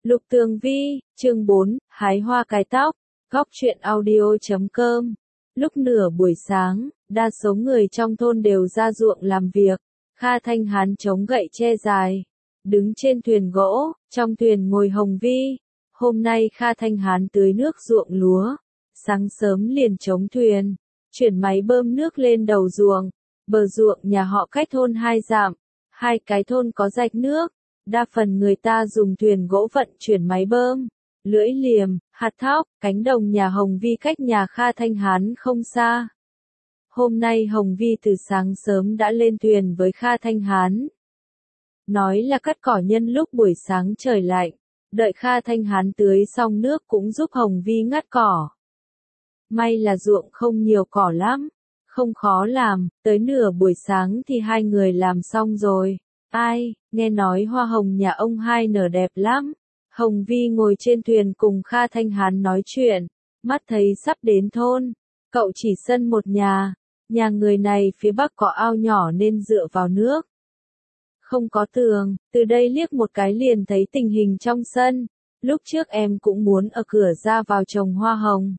Lục Tường Vi, chương 4, hái hoa cài tóc, góc truyện audio.com. Lúc nửa buổi sáng, đa số người trong thôn đều ra ruộng làm việc. Kha Thanh Hán chống gậy tre dài, đứng trên thuyền gỗ, trong thuyền ngồi Hồng Vi. Hôm nay Kha Thanh Hán tưới nước ruộng lúa, sáng sớm liền chống thuyền, chuyển máy bơm nước lên đầu ruộng. Bờ ruộng nhà họ cách thôn 2 dặm, hai cái thôn có rạch nước. Đa phần người ta dùng thuyền gỗ vận chuyển máy bơm, lưỡi liềm, hạt thóc. Cánh đồng nhà Hồng Vi cách nhà Kha Thanh Hán không xa. Hôm nay Hồng Vi từ sáng sớm đã lên thuyền với Kha Thanh Hán. Nói là cắt cỏ nhân lúc buổi sáng trời lạnh, đợi Kha Thanh Hán tưới xong nước cũng giúp Hồng Vi ngắt cỏ. May là ruộng không nhiều cỏ lắm, không khó làm, tới nửa buổi sáng thì hai người làm xong rồi. Ai, nghe nói hoa hồng nhà ông hai nở đẹp lắm. Hồng Vi ngồi trên thuyền cùng Kha Thanh Hán nói chuyện, mắt thấy sắp đến thôn. Cậu chỉ sân một nhà người này phía bắc có ao nhỏ nên dựa vào nước. Không có tường, từ đây liếc một cái liền thấy tình hình trong sân. Lúc trước em cũng muốn ở cửa ra vào trồng hoa hồng.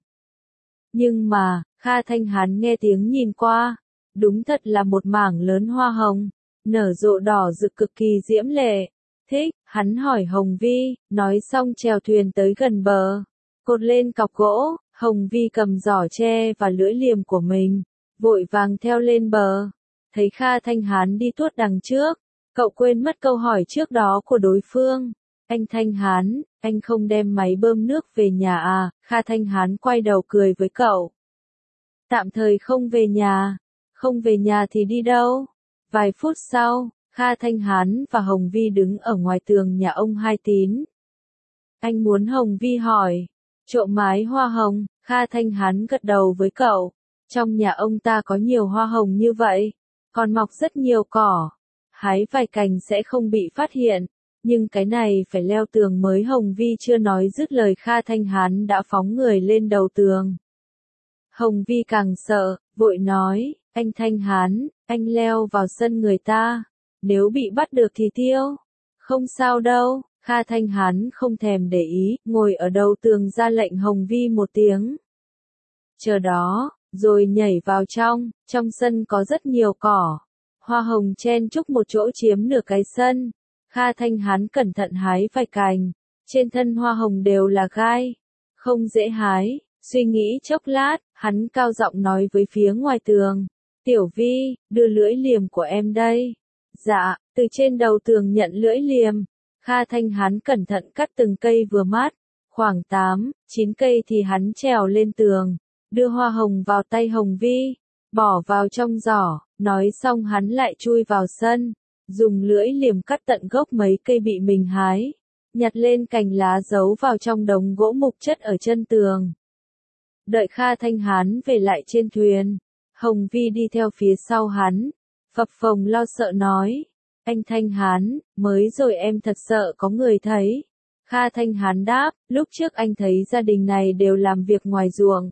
Nhưng mà, Kha Thanh Hán nghe tiếng nhìn qua, đúng thật là một mảng lớn hoa hồng, nở rộ đỏ rực cực kỳ diễm lệ. Thích, hắn hỏi Hồng Vi, nói xong chèo thuyền tới gần bờ, cột lên cọc gỗ. Hồng Vi cầm giỏ tre và lưỡi liềm của mình, vội vàng theo lên bờ. Thấy Kha Thanh Hán đi tuốt đằng trước, cậu quên mất câu hỏi trước đó của đối phương. Anh Thanh Hán, anh không đem máy bơm nước về nhà à? Kha Thanh Hán quay đầu cười với cậu. Tạm thời không về nhà. Không về nhà thì đi đâu? Vài phút sau, Kha Thanh Hán và Hồng Vi đứng ở ngoài tường nhà ông Hai Tín. Anh muốn Hồng Vi hỏi, trộm mái hoa hồng. Kha Thanh Hán gật đầu với cậu. Trong nhà ông ta có nhiều hoa hồng như vậy, còn mọc rất nhiều cỏ. Hái vài cành sẽ không bị phát hiện, nhưng cái này phải leo tường mới. Hồng Vi chưa nói dứt lời Kha Thanh Hán đã phóng người lên đầu tường. Hồng Vi càng sợ, vội nói, anh Thanh Hán, anh leo vào sân người ta, nếu bị bắt được thì tiêu. Không sao đâu. Kha Thanh Hán không thèm để ý, ngồi ở đầu tường ra lệnh Hồng Vi một tiếng. Chờ đó, rồi nhảy vào trong sân có rất nhiều cỏ. Hoa hồng chen chúc một chỗ chiếm nửa cái sân. Kha Thanh Hán cẩn thận hái vài cành, trên thân hoa hồng đều là gai, không dễ hái. Suy nghĩ chốc lát, hắn cao giọng nói với phía ngoài tường, Tiểu Vi, đưa lưỡi liềm của em đây. Dạ, từ trên đầu tường nhận lưỡi liềm. Kha Thanh Hán cẩn thận cắt từng cây vừa mát, khoảng 8, 9 cây thì hắn trèo lên tường, đưa hoa hồng vào tay Hồng Vi, bỏ vào trong giỏ. Nói xong hắn lại chui vào sân, dùng lưỡi liềm cắt tận gốc mấy cây bị mình hái, nhặt lên cành lá giấu vào trong đống gỗ mục chất ở chân tường. Đợi Kha Thanh Hán về lại trên thuyền, Hồng Vi đi theo phía sau hắn, phập phồng lo sợ nói, anh Thanh Hán, mới rồi em thật sợ có người thấy. Kha Thanh Hán đáp, lúc trước anh thấy gia đình này đều làm việc ngoài ruộng.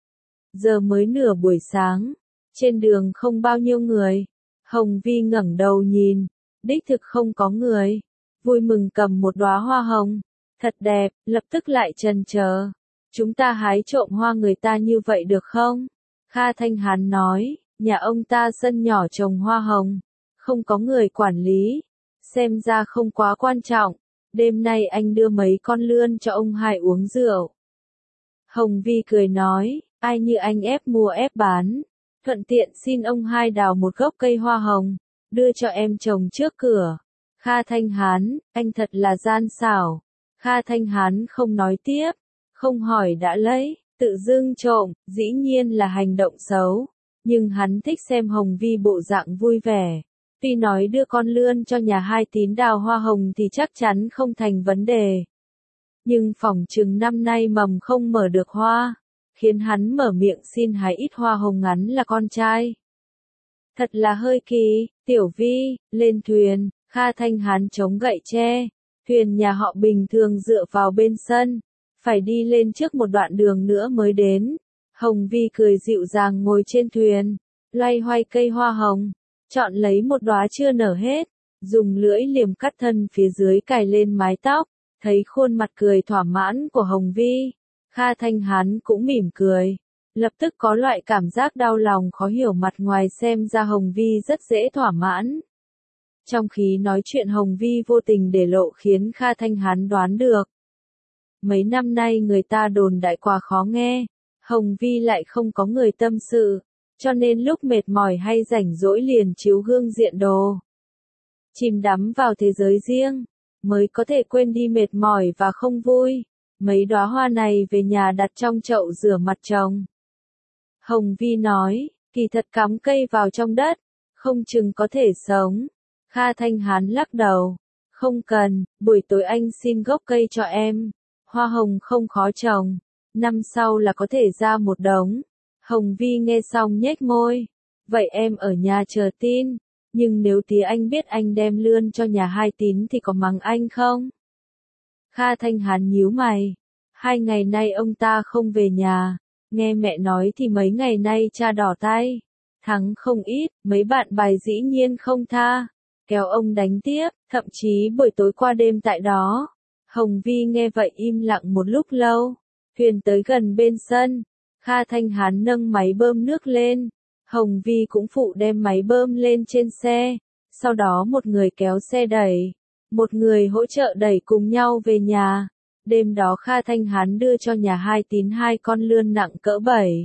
Giờ mới nửa buổi sáng, trên đường không bao nhiêu người. Hồng Vi ngẩng đầu nhìn, đích thực không có người. Vui mừng cầm một đóa hoa hồng, thật đẹp, lập tức lại chần chờ. Chúng ta hái trộm hoa người ta như vậy được không? Kha Thanh Hán nói, nhà ông ta sân nhỏ trồng hoa hồng, không có người quản lý, xem ra không quá quan trọng. Đêm nay anh đưa mấy con lươn cho ông hai uống rượu. Hồng Vi cười nói, ai như anh ép mua ép bán, thuận tiện xin ông hai đào một gốc cây hoa hồng, đưa cho em trồng trước cửa. Kha Thanh Hán, anh thật là gian xảo. Kha Thanh Hán không nói tiếp, không hỏi đã lấy, tự dưng trộm, dĩ nhiên là hành động xấu. Nhưng hắn thích xem Hồng Vi bộ dạng vui vẻ. Tuy nói đưa con lươn cho nhà Hai Tín đào hoa hồng thì chắc chắn không thành vấn đề. Nhưng phỏng chừng năm nay mầm không mở được hoa, khiến hắn mở miệng xin hái ít hoa hồng ngắn là con trai. Thật là hơi kỳ. Tiểu Vi, lên thuyền. Kha Thanh Hán chống gậy tre. Thuyền nhà họ bình thường dựa vào bên sân, phải đi lên trước một đoạn đường nữa mới đến. Hồng Vi cười dịu dàng ngồi trên thuyền, loay hoay cây hoa hồng, chọn lấy một đóa chưa nở hết, dùng lưỡi liềm cắt thân phía dưới cài lên mái tóc. Thấy khuôn mặt cười thỏa mãn của Hồng Vi, Kha Thanh Hán cũng mỉm cười. Lập tức có loại cảm giác đau lòng khó hiểu, mặt ngoài xem ra Hồng Vi rất dễ thỏa mãn. Trong khi nói chuyện Hồng Vi vô tình để lộ khiến Kha Thanh Hán đoán được. Mấy năm nay người ta đồn đại quá khó nghe, Hồng Vi lại không có người tâm sự, cho nên lúc mệt mỏi hay rảnh rỗi liền chiếu gương diện đồ. Chìm đắm vào thế giới riêng, mới có thể quên đi mệt mỏi và không vui. Mấy đóa hoa này về nhà đặt trong chậu rửa mặt trồng. Hồng Vi nói, kỳ thật cắm cây vào trong đất, không chừng có thể sống. Kha Thanh Hán lắc đầu, không cần, buổi tối anh xin gốc cây cho em. Hoa hồng không khó trồng, năm sau là có thể ra một đống. Hồng Vi nghe xong nhếch môi, vậy em ở nhà chờ tin, nhưng nếu tí anh biết anh đem lươn cho nhà Hai Tín thì có mắng anh không? Kha Thanh Hán nhíu mày, 2 ngày nay ông ta không về nhà, nghe mẹ nói thì mấy ngày nay cha đỏ tay, thắng không ít, mấy bạn bài dĩ nhiên không tha, kéo ông đánh tiếp, thậm chí buổi tối qua đêm tại đó. Hồng Vi nghe vậy im lặng một lúc lâu, thuyền tới gần bên sân, Kha Thanh Hán nâng máy bơm nước lên, Hồng Vi cũng phụ đem máy bơm lên trên xe, sau đó một người kéo xe đẩy, một người hỗ trợ đẩy cùng nhau về nhà. Đêm đó Kha Thanh Hán đưa cho nhà Hai Tín 2 con lươn nặng cỡ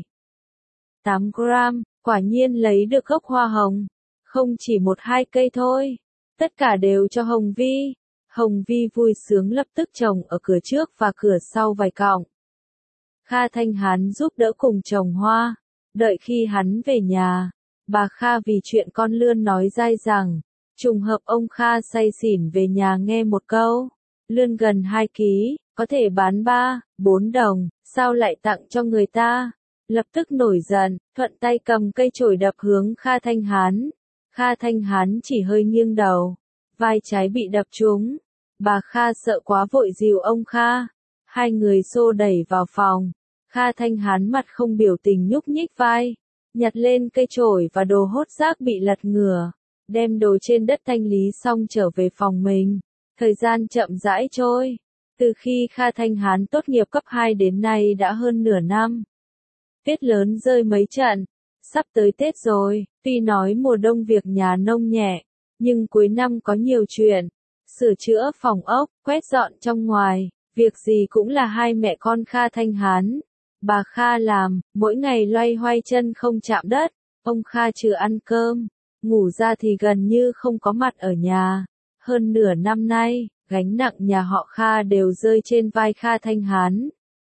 7-8 gram, quả nhiên lấy được gốc hoa hồng, không chỉ 1-2 cây thôi, tất cả đều cho Hồng Vi. Hồng Vi vui sướng lập tức trồng ở cửa trước và cửa sau vài cọng. Kha Thanh Hán giúp đỡ cùng trồng hoa, đợi khi hắn về nhà, bà Kha vì chuyện con lươn nói dai rằng, trùng hợp ông Kha say xỉn về nhà nghe một câu, lươn gần 2 ký, có thể bán 3-4 đồng, sao lại tặng cho người ta, lập tức nổi giận, thuận tay cầm cây chổi đập hướng Kha Thanh Hán. Kha Thanh Hán chỉ hơi nghiêng đầu, vai trái bị đập trúng, bà Kha sợ quá vội dìu ông Kha, 2 người xô đẩy vào phòng, Kha Thanh Hán mặt không biểu tình nhúc nhích vai, nhặt lên cây chổi và đồ hốt rác bị lật ngửa, đem đồ trên đất thanh lý xong trở về phòng mình. Thời gian chậm rãi trôi, từ khi Kha Thanh Hán tốt nghiệp cấp 2 đến nay đã hơn nửa năm. Tuyết lớn rơi mấy trận, sắp tới Tết rồi, tuy nói mùa đông việc nhà nông nhẹ, nhưng cuối năm có nhiều chuyện, sửa chữa phòng ốc, quét dọn trong ngoài, việc gì cũng là hai mẹ con Kha Thanh Hán. Bà Kha làm, mỗi ngày loay hoay chân không chạm đất, ông Kha trừ ăn cơm, ngủ ra thì gần như không có mặt ở nhà. Hơn nửa năm nay, gánh nặng nhà họ Kha đều rơi trên vai Kha Thanh Hán.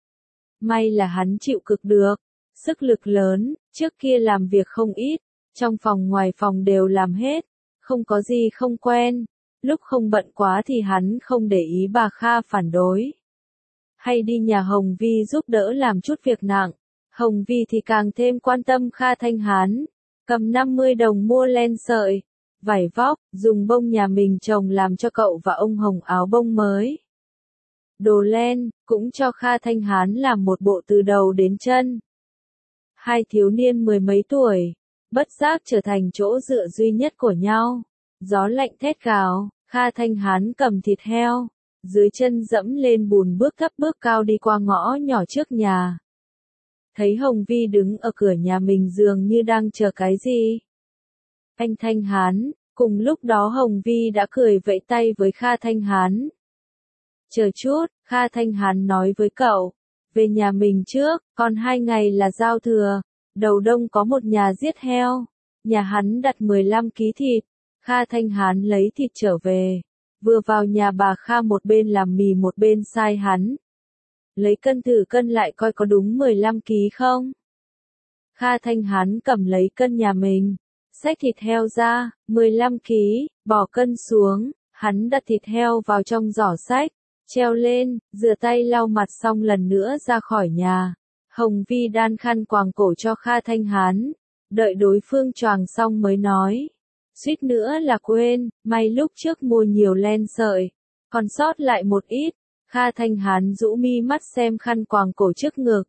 May là hắn chịu cực được, sức lực lớn, trước kia làm việc không ít, trong phòng ngoài phòng đều làm hết, không có gì không quen, lúc không bận quá thì hắn không để ý bà Kha phản đối. Hay đi nhà Hồng Vi giúp đỡ làm chút việc nặng, Hồng Vi thì càng thêm quan tâm Kha Thanh Hán, cầm 50 đồng mua len sợi, vải vóc, dùng bông nhà mình trồng làm cho cậu và ông Hồng áo bông mới. Đồ len, cũng cho Kha Thanh Hán làm một bộ từ đầu đến chân. Hai thiếu niên 10 mấy tuổi, bất giác trở thành chỗ dựa duy nhất của nhau. Gió lạnh thét gào, Kha Thanh Hán cầm thịt heo, dưới chân dẫm lên bùn bước thấp bước cao đi qua ngõ nhỏ trước nhà. Thấy Hồng Vi đứng ở cửa nhà mình dường như đang chờ cái gì. Anh Thanh Hán, cùng lúc đó Hồng Vi đã cười vẫy tay với Kha Thanh Hán. Chờ chút, Kha Thanh Hán nói với cậu, về nhà mình trước, còn 2 ngày là giao thừa, đầu đông có một nhà giết heo, nhà hắn đặt 15 ký thịt, Kha Thanh Hán lấy thịt trở về, vừa vào nhà bà Kha một bên làm mì một bên sai hắn. Lấy cân thử cân lại coi có đúng 15 ký không? Kha Thanh Hán cầm lấy cân nhà mình, xách thịt heo ra, 15 ký, bỏ cân xuống, hắn đặt thịt heo vào trong giỏ xách, treo lên, rửa tay lau mặt xong lần nữa ra khỏi nhà. Hồng Vi đan khăn quàng cổ cho Kha Thanh Hán, đợi đối phương choàng xong mới nói. Suýt nữa là quên, may lúc trước mua nhiều len sợi, còn sót lại một ít. Kha Thanh Hán rũ mi mắt xem khăn quàng cổ trước ngực.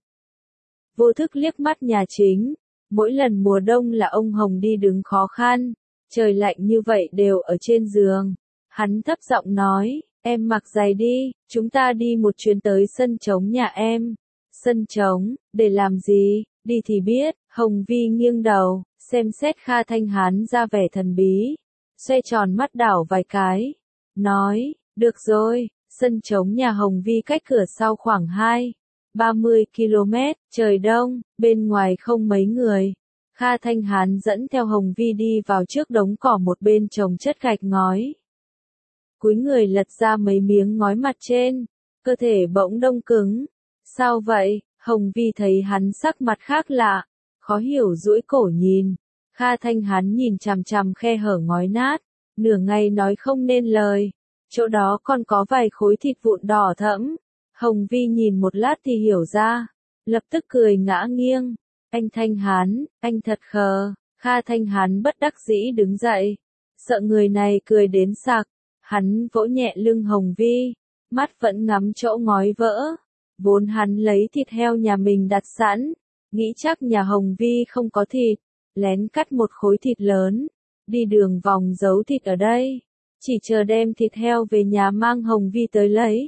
Vô thức liếc mắt nhà chính, mỗi lần mùa đông là ông Hồng đi đứng khó khăn, trời lạnh như vậy đều ở trên giường. Hắn thấp giọng nói, Em mặc giày đi, chúng ta đi một chuyến tới sân trống nhà em. Sân trống, để làm gì, đi thì biết, Hồng Vi nghiêng đầu, xem xét Kha Thanh Hán ra vẻ thần bí, xoay tròn mắt đảo vài cái, nói, được rồi, sân trống nhà Hồng Vi cách cửa sau khoảng 30 km, trời đông, bên ngoài không mấy người. Kha Thanh Hán dẫn theo Hồng Vi đi vào trước đống cỏ một bên trồng chất gạch ngói. Cúi người lật ra mấy miếng ngói mặt trên, cơ thể bỗng đông cứng. Sao vậy? Hồng Vi thấy hắn sắc mặt khác lạ, khó hiểu duỗi cổ nhìn. Kha Thanh Hán nhìn chằm chằm khe hở ngói nát, nửa ngày nói không nên lời. Chỗ đó còn có vài khối thịt vụn đỏ thẫm. Hồng Vi nhìn một lát thì hiểu ra, lập tức cười ngã nghiêng. Anh Thanh Hán, anh thật khờ. Kha Thanh Hán bất đắc dĩ đứng dậy, sợ người này cười đến sặc. Hắn vỗ nhẹ lưng Hồng Vi, mắt vẫn ngắm chỗ ngói vỡ. Vốn hắn lấy thịt heo nhà mình đặt sẵn, nghĩ chắc nhà Hồng Vi không có thịt, lén cắt một khối thịt lớn, đi đường vòng giấu thịt ở đây, chỉ chờ đem thịt heo về nhà mang Hồng Vi tới lấy.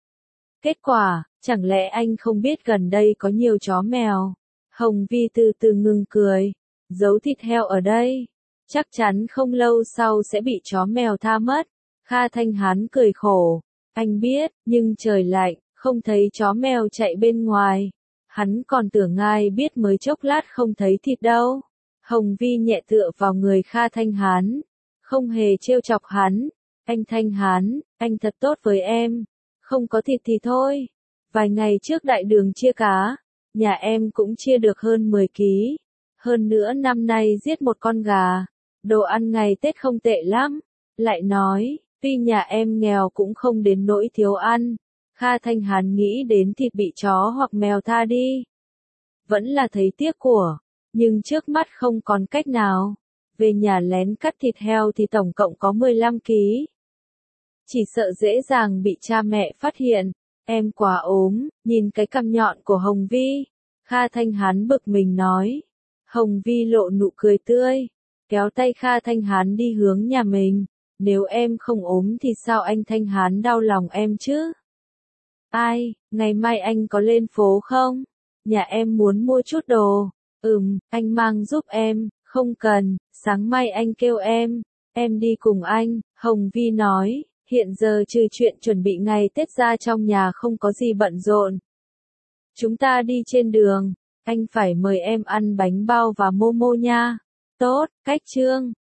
Kết quả, chẳng lẽ anh không biết gần đây có nhiều chó mèo? Hồng Vi từ từ ngừng cười, giấu thịt heo ở đây, chắc chắn không lâu sau sẽ bị chó mèo tha mất. Kha Thanh Hán cười khổ, anh biết, nhưng trời lạnh, không thấy chó mèo chạy bên ngoài. Hắn còn tưởng ai biết mới chốc lát không thấy thịt đâu. Hồng Vi nhẹ tựa vào người Kha Thanh Hán, không hề trêu chọc hắn. Anh Thanh Hán, anh thật tốt với em. Không có thịt thì thôi. Vài ngày trước đại đường chia cá, nhà em cũng chia được hơn 10 ký. Hơn nữa năm nay giết một con gà. Đồ ăn ngày Tết không tệ lắm. Lại nói, tuy nhà em nghèo cũng không đến nỗi thiếu ăn. Kha Thanh Hán nghĩ đến thịt bị chó hoặc mèo tha đi. Vẫn là thấy tiếc của, nhưng trước mắt không còn cách nào. Về nhà lén cắt thịt heo thì tổng cộng có 15 ký. Chỉ sợ dễ dàng bị cha mẹ phát hiện. Em quá ốm, nhìn cái cằm nhọn của Hồng Vi. Kha Thanh Hán bực mình nói. Hồng Vi lộ nụ cười tươi, kéo tay Kha Thanh Hán đi hướng nhà mình. Nếu em không ốm thì sao anh Thanh Hán đau lòng em chứ? Ai, ngày mai anh có lên phố không? Nhà em muốn mua chút đồ. Anh mang giúp em, không cần, sáng mai anh kêu em đi cùng anh. Hồng Vi nói, hiện giờ trừ chuyện chuẩn bị ngày Tết ra trong nhà không có gì bận rộn. Chúng ta đi trên đường, anh phải mời em ăn bánh bao và momo nha. Tốt, cách chương.